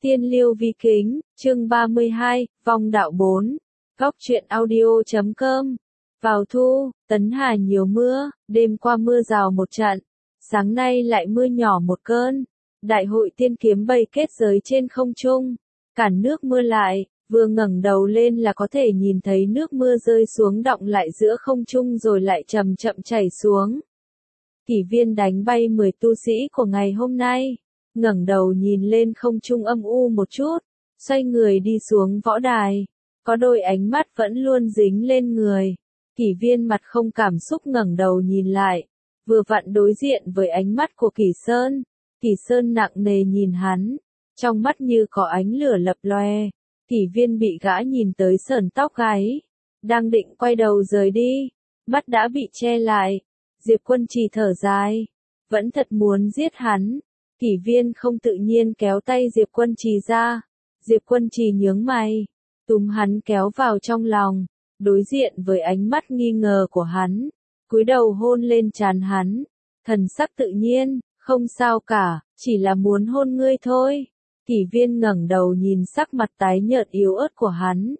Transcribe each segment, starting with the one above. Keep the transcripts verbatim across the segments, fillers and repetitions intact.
Tiên Liêu Vi Kính, chương ba mươi hai, Vong Đạo bốn, Góc truyện audio chấm com. Vào thu, Tấn Hà nhiều mưa, đêm qua mưa rào một trận, sáng nay lại mưa nhỏ một cơn. Đại hội tiên kiếm bày kết giới trên không trung, cản nước mưa lại, vừa ngẩng đầu lên là có thể nhìn thấy nước mưa rơi xuống đọng lại giữa không trung rồi lại chậm chậm chảy xuống. Kỷ Viên đánh bay mười tu sĩ của ngày hôm nay, ngẩng đầu nhìn lên không trung âm u một chút, xoay người đi xuống võ đài, có đôi ánh mắt vẫn luôn dính lên người. Kỷ Viên mặt không cảm xúc ngẩng đầu nhìn lại, vừa vặn đối diện với ánh mắt của Kỷ Sơn. Kỷ Sơn nặng nề nhìn hắn, trong mắt như có ánh lửa lập loe. Kỷ Viên bị gã nhìn tới sởn tóc gáy, đang định quay đầu rời đi, mắt đã bị che lại. Diệp Quân Trì thở dài, vẫn thật muốn giết hắn. Kỷ Viên không tự nhiên kéo tay Diệp Quân Trì ra. Diệp Quân Trì nhướng mày, túm hắn kéo vào trong lòng, đối diện với ánh mắt nghi ngờ của hắn, cúi đầu hôn lên trán hắn, thần sắc tự nhiên, không sao cả, chỉ là muốn hôn ngươi thôi. Kỷ Viên ngẩng đầu nhìn sắc mặt tái nhợt yếu ớt của hắn,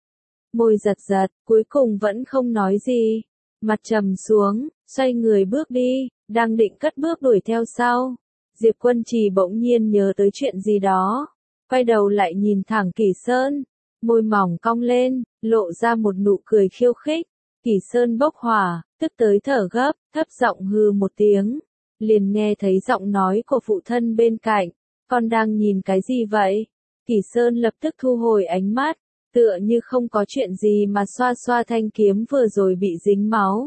môi giật giật, cuối cùng vẫn không nói gì, mặt trầm xuống, xoay người bước đi, đang định cất bước đuổi theo sau. Diệp Quân Trì bỗng nhiên nhớ tới chuyện gì đó, quay đầu lại nhìn thẳng Kỷ Sơn, môi mỏng cong lên, lộ ra một nụ cười khiêu khích. Kỷ Sơn bốc hỏa, tức tới thở gấp, thấp giọng hừ một tiếng, liền nghe thấy giọng nói của phụ thân bên cạnh, con đang nhìn cái gì vậy? Kỷ Sơn lập tức thu hồi ánh mắt, tựa như không có chuyện gì mà xoa xoa thanh kiếm vừa rồi bị dính máu.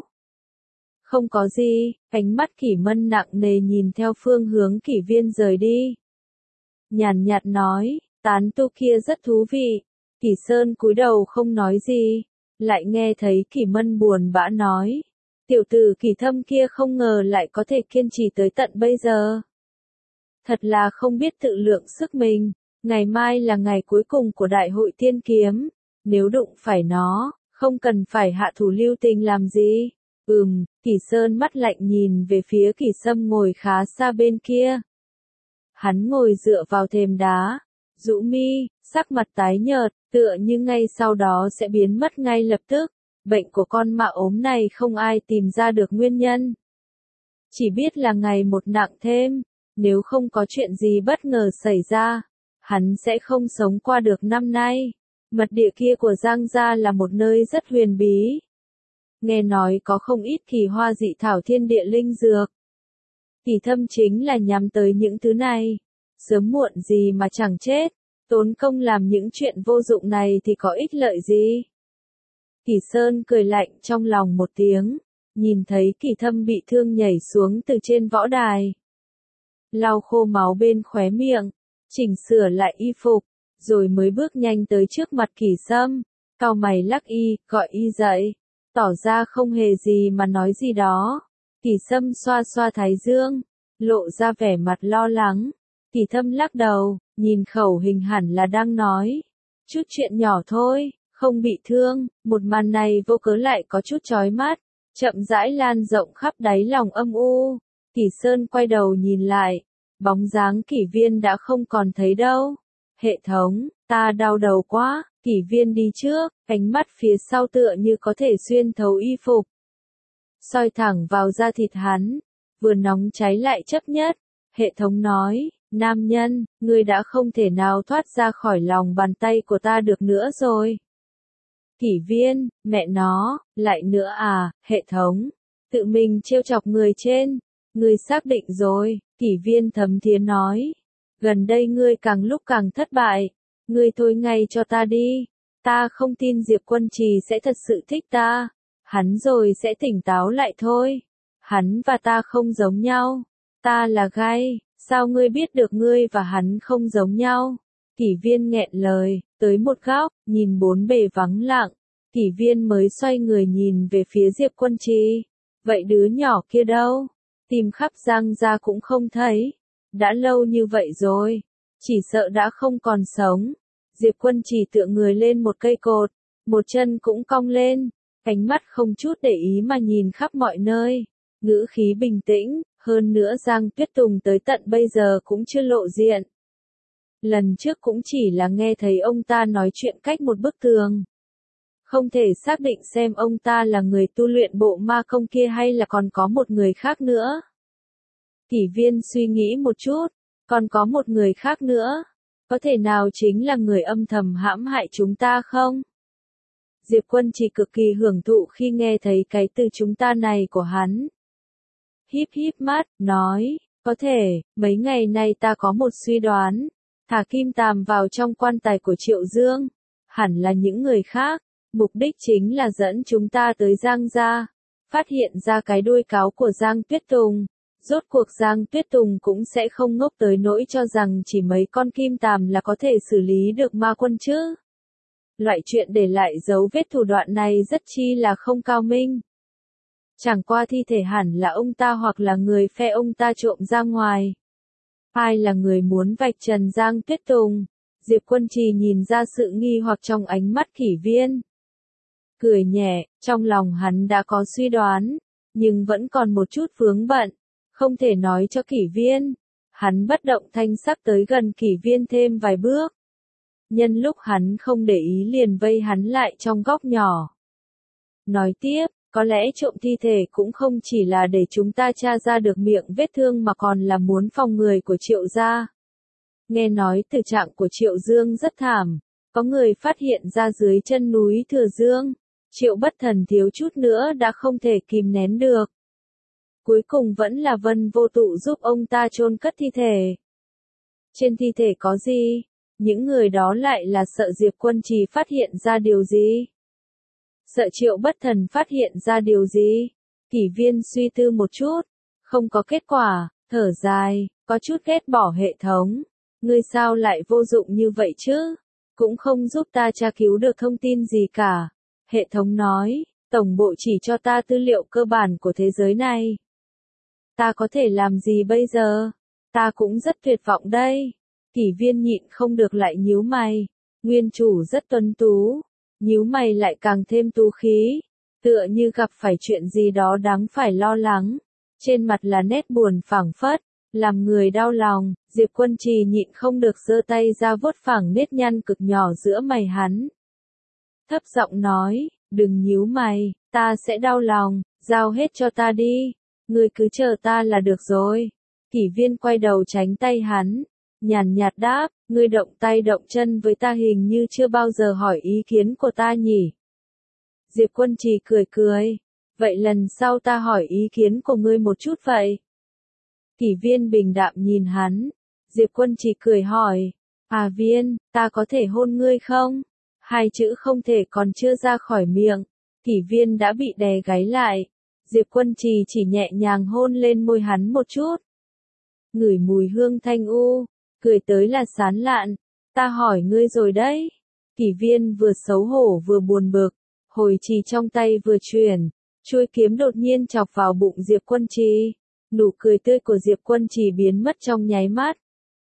Không có gì, ánh mắt Kỷ Mân nặng nề nhìn theo phương hướng Kỷ Viên rời đi. Nhàn nhạt nói, tán tu kia rất thú vị. Kỷ Sơn cúi đầu không nói gì, lại nghe thấy Kỷ Mân buồn bã nói, tiểu tử Kỷ Thâm kia không ngờ lại có thể kiên trì tới tận bây giờ. Thật là không biết tự lượng sức mình, ngày mai là ngày cuối cùng của Đại hội Tiên Kiếm, nếu đụng phải nó, không cần phải hạ thủ lưu tình làm gì. Ừm, Kỷ Sơn mắt lạnh nhìn về phía Kỷ Sâm ngồi khá xa bên kia. Hắn ngồi dựa vào thềm đá, rũ mi, sắc mặt tái nhợt, tựa như ngay sau đó sẽ biến mất ngay lập tức. Bệnh của con mạ ốm này không ai tìm ra được nguyên nhân. Chỉ biết là ngày một nặng thêm, nếu không có chuyện gì bất ngờ xảy ra, hắn sẽ không sống qua được năm nay. Mật địa kia của Giang gia là một nơi rất huyền bí. Nghe nói có không ít kỳ hoa dị thảo thiên địa linh dược. Kỷ Thâm chính là nhắm tới những thứ này. Sớm muộn gì mà chẳng chết, tốn công làm những chuyện vô dụng này thì có ích lợi gì. Kỷ Sơn cười lạnh trong lòng một tiếng, nhìn thấy Kỷ Thâm bị thương nhảy xuống từ trên võ đài. Lau khô máu bên khóe miệng, chỉnh sửa lại y phục, rồi mới bước nhanh tới trước mặt Kỷ Sâm, cau mày lắc y, gọi y dậy, tỏ ra không hề gì mà nói gì đó. Kỷ Sâm xoa xoa thái dương, lộ ra vẻ mặt lo lắng. Kỷ Thâm lắc đầu, nhìn khẩu hình hẳn là đang nói chút chuyện nhỏ thôi, không bị thương. Một màn này vô cớ lại có chút chói mắt, chậm rãi lan rộng khắp đáy lòng âm u. Kỷ Sơn quay đầu nhìn lại, bóng dáng Kỷ Viên đã không còn thấy đâu. Hệ thống, ta đau đầu quá. Kỷ Viên đi trước, ánh mắt phía sau tựa như có thể xuyên thấu y phục, soi thẳng vào da thịt hắn, vừa nóng cháy lại chấp nhất. Hệ thống nói, nam nhân, ngươi đã không thể nào thoát ra khỏi lòng bàn tay của ta được nữa rồi. Kỷ Viên, mẹ nó, lại nữa à? Hệ thống, tự mình trêu chọc người trên, ngươi xác định rồi. Kỷ Viên thấm thía nói, gần đây ngươi càng lúc càng thất bại, ngươi thôi ngay cho ta đi, ta không tin Diệp Quân Trì sẽ thật sự thích ta, hắn rồi sẽ tỉnh táo lại thôi. Hắn và ta không giống nhau, ta là gai, sao ngươi biết được ngươi và hắn không giống nhau? Kỷ Viên nghẹn lời, tới một góc, nhìn bốn bề vắng lặng, Kỷ Viên mới xoay người nhìn về phía Diệp Quân Trì. Vậy đứa nhỏ kia đâu? Tìm khắp Giang gia cũng không thấy, đã lâu như vậy rồi, chỉ sợ đã không còn sống. Diệp Quân Trì tựa người lên một cây cột, một chân cũng cong lên, ánh mắt không chút để ý mà nhìn khắp mọi nơi, ngữ khí bình tĩnh, hơn nữa Giang Tuyết Tùng tới tận bây giờ cũng chưa lộ diện. Lần trước cũng chỉ là nghe thấy ông ta nói chuyện cách một bức tường. Không thể xác định xem ông ta là người tu luyện bộ ma công kia hay là còn có một người khác nữa. Kỷ Viên suy nghĩ một chút, còn có một người khác nữa. Có thể nào chính là người âm thầm hãm hại chúng ta không? Diệp Quân chỉ cực kỳ hưởng thụ khi nghe thấy cái từ chúng ta này của hắn. Híp híp mắt, nói, có thể, mấy ngày nay ta có một suy đoán. Thả Kim Tàm vào trong quan tài của Triệu Dương. Hẳn là những người khác. Mục đích chính là dẫn chúng ta tới Giang gia. Phát hiện ra cái đuôi cáo của Giang Tuyết Tùng. Rốt cuộc Giang Tuyết Tùng cũng sẽ không ngốc tới nỗi cho rằng chỉ mấy con kim tàm là có thể xử lý được ma quân chứ. Loại chuyện để lại dấu vết thủ đoạn này rất chi là không cao minh. Chẳng qua thi thể hẳn là ông ta hoặc là người phe ông ta trộm ra ngoài. Ai là người muốn vạch trần Giang Tuyết Tùng? Diệp Quân Trì nhìn ra sự nghi hoặc trong ánh mắt Kỷ Viên. Cười nhẹ, trong lòng hắn đã có suy đoán, nhưng vẫn còn một chút vướng bận, không thể nói cho Kỷ Viên. Hắn bất động thanh sắc tới gần Kỷ Viên thêm vài bước. Nhân lúc hắn không để ý liền vây hắn lại trong góc nhỏ. Nói tiếp, có lẽ trộm thi thể cũng không chỉ là để chúng ta tra ra được miệng vết thương mà còn là muốn phòng người của Triệu gia. Nghe nói tình trạng của Triệu Dương rất thảm, có người phát hiện ra dưới chân núi Thừa Dương, Triệu Bất Thần thiếu chút nữa đã không thể kìm nén được. Cuối cùng vẫn là Vân Vô Tụ giúp ông ta chôn cất thi thể. Trên thi thể có gì? Những người đó lại là sợ Diệp Quân Trì phát hiện ra điều gì? Sợ Triệu Bất Thần phát hiện ra điều gì? Kỷ Viên suy tư một chút, không có kết quả, thở dài, có chút ghét bỏ hệ thống. Ngươi sao lại vô dụng như vậy chứ? Cũng không giúp ta tra cứu được thông tin gì cả. Hệ thống nói, tổng bộ chỉ cho ta tư liệu cơ bản của thế giới này. Ta có thể làm gì bây giờ? Ta cũng rất tuyệt vọng đây. Kỷ Viên nhịn không được lại nhíu mày. Nguyên chủ rất tuấn tú. Nhíu mày lại càng thêm tú khí. Tựa như gặp phải chuyện gì đó đáng phải lo lắng. Trên mặt là nét buồn phảng phất. Làm người đau lòng, Diệp Quân Trì nhịn không được giơ tay ra vuốt phẳng nếp nhăn cực nhỏ giữa mày hắn. Thấp giọng nói, đừng nhíu mày, ta sẽ đau lòng, giao hết cho ta đi. Ngươi cứ chờ ta là được rồi. Kỷ Viên quay đầu tránh tay hắn, nhàn nhạt đáp, ngươi động tay động chân với ta hình như chưa bao giờ hỏi ý kiến của ta nhỉ. Diệp Quân Trì cười cười, vậy lần sau ta hỏi ý kiến của ngươi một chút vậy. Kỷ Viên bình đạm nhìn hắn, Diệp Quân Trì cười hỏi, à Viên, ta có thể hôn ngươi không? Hai chữ không thể còn chưa ra khỏi miệng, Kỷ Viên đã bị đè gáy lại. Diệp Quân Trì chỉ nhẹ nhàng hôn lên môi hắn một chút. Ngửi mùi hương thanh u, cười tới là sán lạn, ta hỏi ngươi rồi đấy. Kỷ Viên vừa xấu hổ vừa buồn bực, hồi trì trong tay vừa chuyển, chuôi kiếm đột nhiên chọc vào bụng Diệp Quân Trì. Nụ cười tươi của Diệp Quân Trì biến mất trong nháy mắt.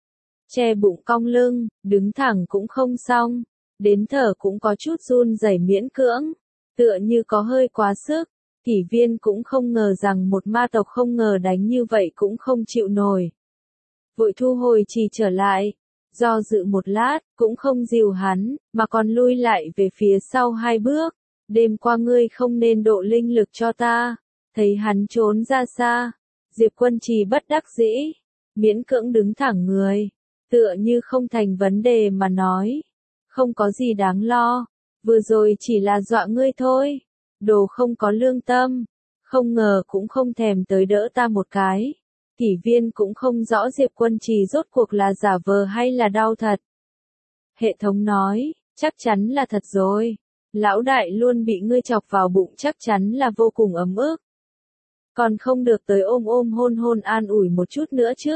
Che bụng cong lưng, đứng thẳng cũng không xong, đến thở cũng có chút run rẩy miễn cưỡng, tựa như có hơi quá sức. Kỷ Viên cũng không ngờ rằng một ma tộc không ngờ đánh như vậy cũng không chịu nổi. Vội thu hồi trì trở lại, do dự một lát, cũng không dìu hắn, mà còn lui lại về phía sau hai bước. Đêm qua ngươi không nên độ linh lực cho ta. Thấy hắn trốn ra xa, Diệp Quân Trì bất đắc dĩ, miễn cưỡng đứng thẳng người, tựa như không thành vấn đề mà nói. Không có gì đáng lo, vừa rồi chỉ là dọa ngươi thôi. Đồ không có lương tâm, không ngờ cũng không thèm tới đỡ ta một cái. Kỷ Viên cũng không rõ Diệp Quân Trì rốt cuộc là giả vờ hay là đau thật. Hệ thống nói, chắc chắn là thật rồi. Lão đại luôn bị ngươi chọc vào bụng chắc chắn là vô cùng ấm ức. Còn không được tới ôm ôm hôn hôn an ủi một chút nữa chứ.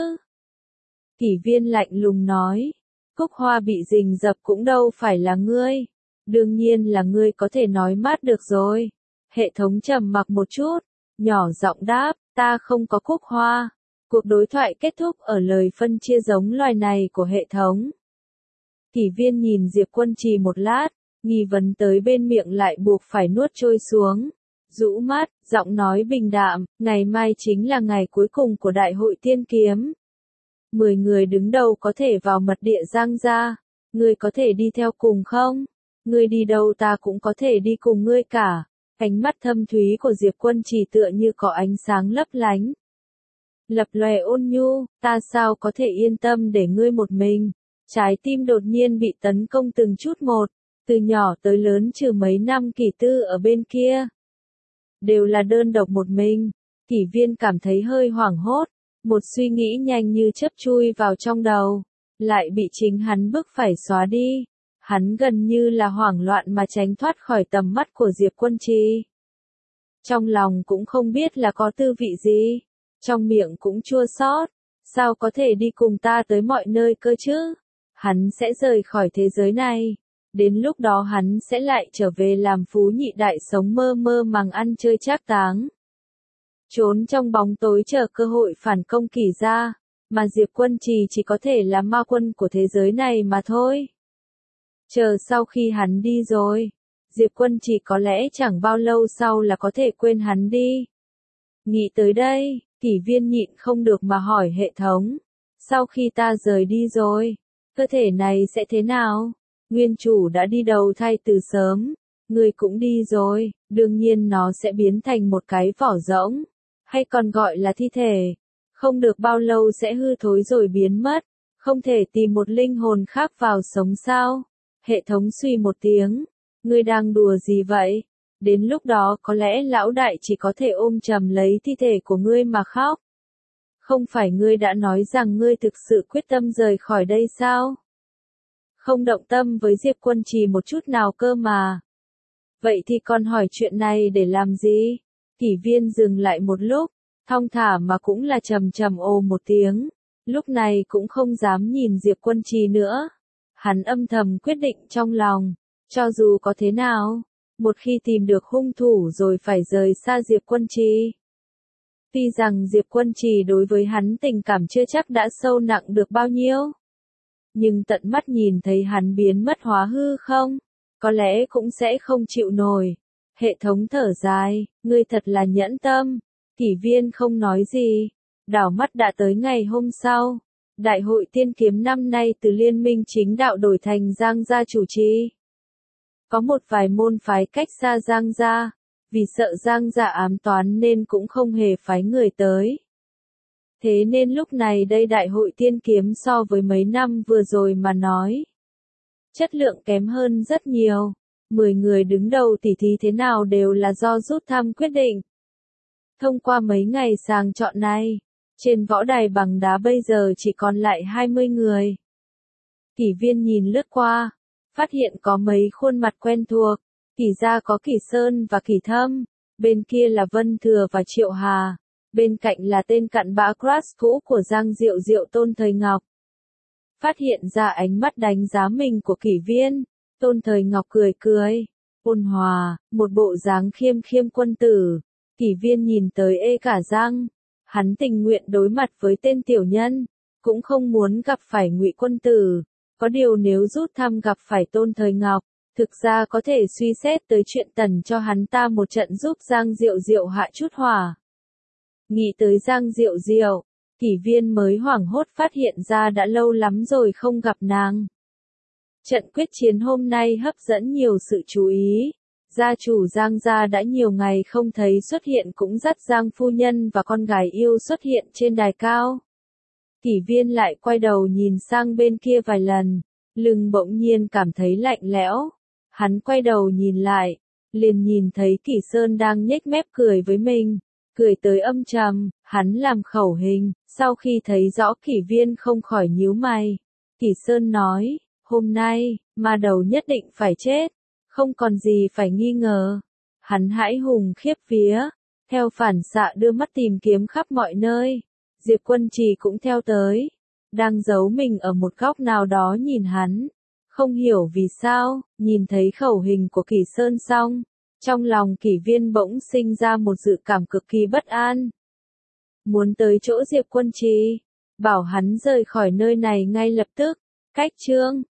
Kỷ Viên lạnh lùng nói, Cúc Hoa bị rình rập cũng đâu phải là ngươi. Đương nhiên là ngươi có thể nói mát được rồi. Hệ thống trầm mặc một chút, nhỏ giọng đáp, ta không có Cúc Hoa. Cuộc đối thoại kết thúc ở lời phân chia giống loài này của hệ thống. Kỷ Viên nhìn Diệp Quân Trì một lát, nghi vấn tới bên miệng lại buộc phải nuốt trôi xuống. Rũ mắt, giọng nói bình đạm, ngày mai chính là ngày cuối cùng của Đại hội Tiên Kiếm. Mười người đứng đầu có thể vào mật địa Giang gia, ngươi có thể đi theo cùng không? Ngươi đi đâu ta cũng có thể đi cùng ngươi cả. Ánh mắt thâm thúy của Diệp Quân Trì tựa như có ánh sáng lấp lánh. Lập lòe ôn nhu, ta sao có thể yên tâm để ngươi một mình. Trái tim đột nhiên bị tấn công từng chút một, từ nhỏ tới lớn trừ mấy năm Kỷ Tư ở bên kia. Đều là đơn độc một mình, Kỷ Viên cảm thấy hơi hoảng hốt, một suy nghĩ nhanh như chớp chui vào trong đầu, lại bị chính hắn bức phải xóa đi. Hắn gần như là hoảng loạn mà tránh thoát khỏi tầm mắt của Diệp Quân Trì. Trong lòng cũng không biết là có tư vị gì, trong miệng cũng chua xót, sao có thể đi cùng ta tới mọi nơi cơ chứ? Hắn sẽ rời khỏi thế giới này, đến lúc đó hắn sẽ lại trở về làm phú nhị đại sống mơ mơ màng ăn chơi trác táng. Trốn trong bóng tối chờ cơ hội phản công Kỷ gia, mà Diệp Quân Trì chỉ có thể là ma quân của thế giới này mà thôi. Chờ sau khi hắn đi rồi, Diệp Quân Trì có lẽ chẳng bao lâu sau là có thể quên hắn đi. Nghĩ tới đây, Kỷ Viên nhịn không được mà hỏi hệ thống, sau khi ta rời đi rồi, cơ thể này sẽ thế nào? Nguyên chủ đã đi đầu thai từ sớm, người cũng đi rồi, đương nhiên nó sẽ biến thành một cái vỏ rỗng, hay còn gọi là thi thể. Không được bao lâu sẽ hư thối rồi biến mất, không thể tìm một linh hồn khác vào sống sao? Hệ thống suy một tiếng, ngươi đang đùa gì vậy? Đến lúc đó có lẽ lão đại chỉ có thể ôm chầm lấy thi thể của ngươi mà khóc. Không phải ngươi đã nói rằng ngươi thực sự quyết tâm rời khỏi đây sao? Không động tâm với Diệp Quân Trì một chút nào cơ mà. Vậy thì còn hỏi chuyện này để làm gì? Kỷ Viên dừng lại một lúc, thong thả mà cũng là trầm trầm ồ một tiếng, lúc này cũng không dám nhìn Diệp Quân Trì nữa. Hắn âm thầm quyết định trong lòng, cho dù có thế nào, một khi tìm được hung thủ rồi phải rời xa Diệp Quân Trì. Tuy rằng Diệp Quân Trì đối với hắn tình cảm chưa chắc đã sâu nặng được bao nhiêu, nhưng tận mắt nhìn thấy hắn biến mất hóa hư không, có lẽ cũng sẽ không chịu nổi. Hệ thống thở dài, ngươi thật là nhẫn tâm. Kỷ Viên không nói gì, đảo mắt đã tới ngày hôm sau. Đại hội tiên kiếm năm nay từ Liên minh chính đạo đổi thành Giang gia chủ trì. Có một vài môn phái cách xa Giang gia, vì sợ Giang gia ám toán nên cũng không hề phái người tới. Thế nên lúc này đây đại hội tiên kiếm so với mấy năm vừa rồi mà nói, chất lượng kém hơn rất nhiều. Mười người đứng đầu tỉ thí thế nào đều là do rút thăm quyết định. Thông qua mấy ngày sàng chọn này, trên võ đài bằng đá bây giờ chỉ còn lại hai mươi người. Kỷ Viên nhìn lướt qua, phát hiện có mấy khuôn mặt quen thuộc. Kỷ gia có Kỷ Sơn và Kỷ Thâm, bên kia là Vân Thừa và Triệu Hà, bên cạnh là tên cặn bã crush cũ của Giang Diệu Diệu Tôn Thời Ngọc. Phát hiện ra ánh mắt đánh giá mình của Kỷ Viên, Tôn Thời Ngọc cười cười, ôn hòa, một bộ dáng khiêm khiêm quân tử. Kỷ Viên nhìn tới ê cả răng, hắn tình nguyện đối mặt với tên tiểu nhân, cũng không muốn gặp phải Ngụy quân tử. Có điều nếu rút thăm gặp phải Tôn Thời Ngọc, thực ra có thể suy xét tới chuyện tần cho hắn ta một trận giúp Giang Diệu Diệu hạ chút hỏa. Nghĩ tới Giang Diệu Diệu, Kỷ Viên mới hoảng hốt phát hiện ra đã lâu lắm rồi không gặp nàng. Trận quyết chiến hôm nay hấp dẫn nhiều sự chú ý. Gia chủ Giang gia đã nhiều ngày không thấy xuất hiện, cũng dắt Giang phu nhân và con gái yêu xuất hiện trên đài cao. Kỷ Viên lại quay đầu nhìn sang bên kia vài lần, lưng bỗng nhiên cảm thấy lạnh lẽo. Hắn quay đầu nhìn lại, liền nhìn thấy Kỷ Sơn đang nhếch mép cười với mình, cười tới âm trầm. Hắn làm khẩu hình, sau khi thấy rõ Kỷ Viên không khỏi nhíu mày. Kỷ Sơn nói, hôm nay, ma đầu nhất định phải chết, không còn gì phải nghi ngờ. Hắn hãi hùng khiếp vía, theo phản xạ đưa mắt tìm kiếm khắp mọi nơi. Diệp Quân Trì cũng theo tới, đang giấu mình ở một góc nào đó nhìn hắn. Không hiểu vì sao, nhìn thấy khẩu hình của Kỷ Sơn xong, trong lòng Kỷ Viên bỗng sinh ra một dự cảm cực kỳ bất an. Muốn tới chỗ Diệp Quân Trì, bảo hắn rời khỏi nơi này ngay lập tức. Cách chương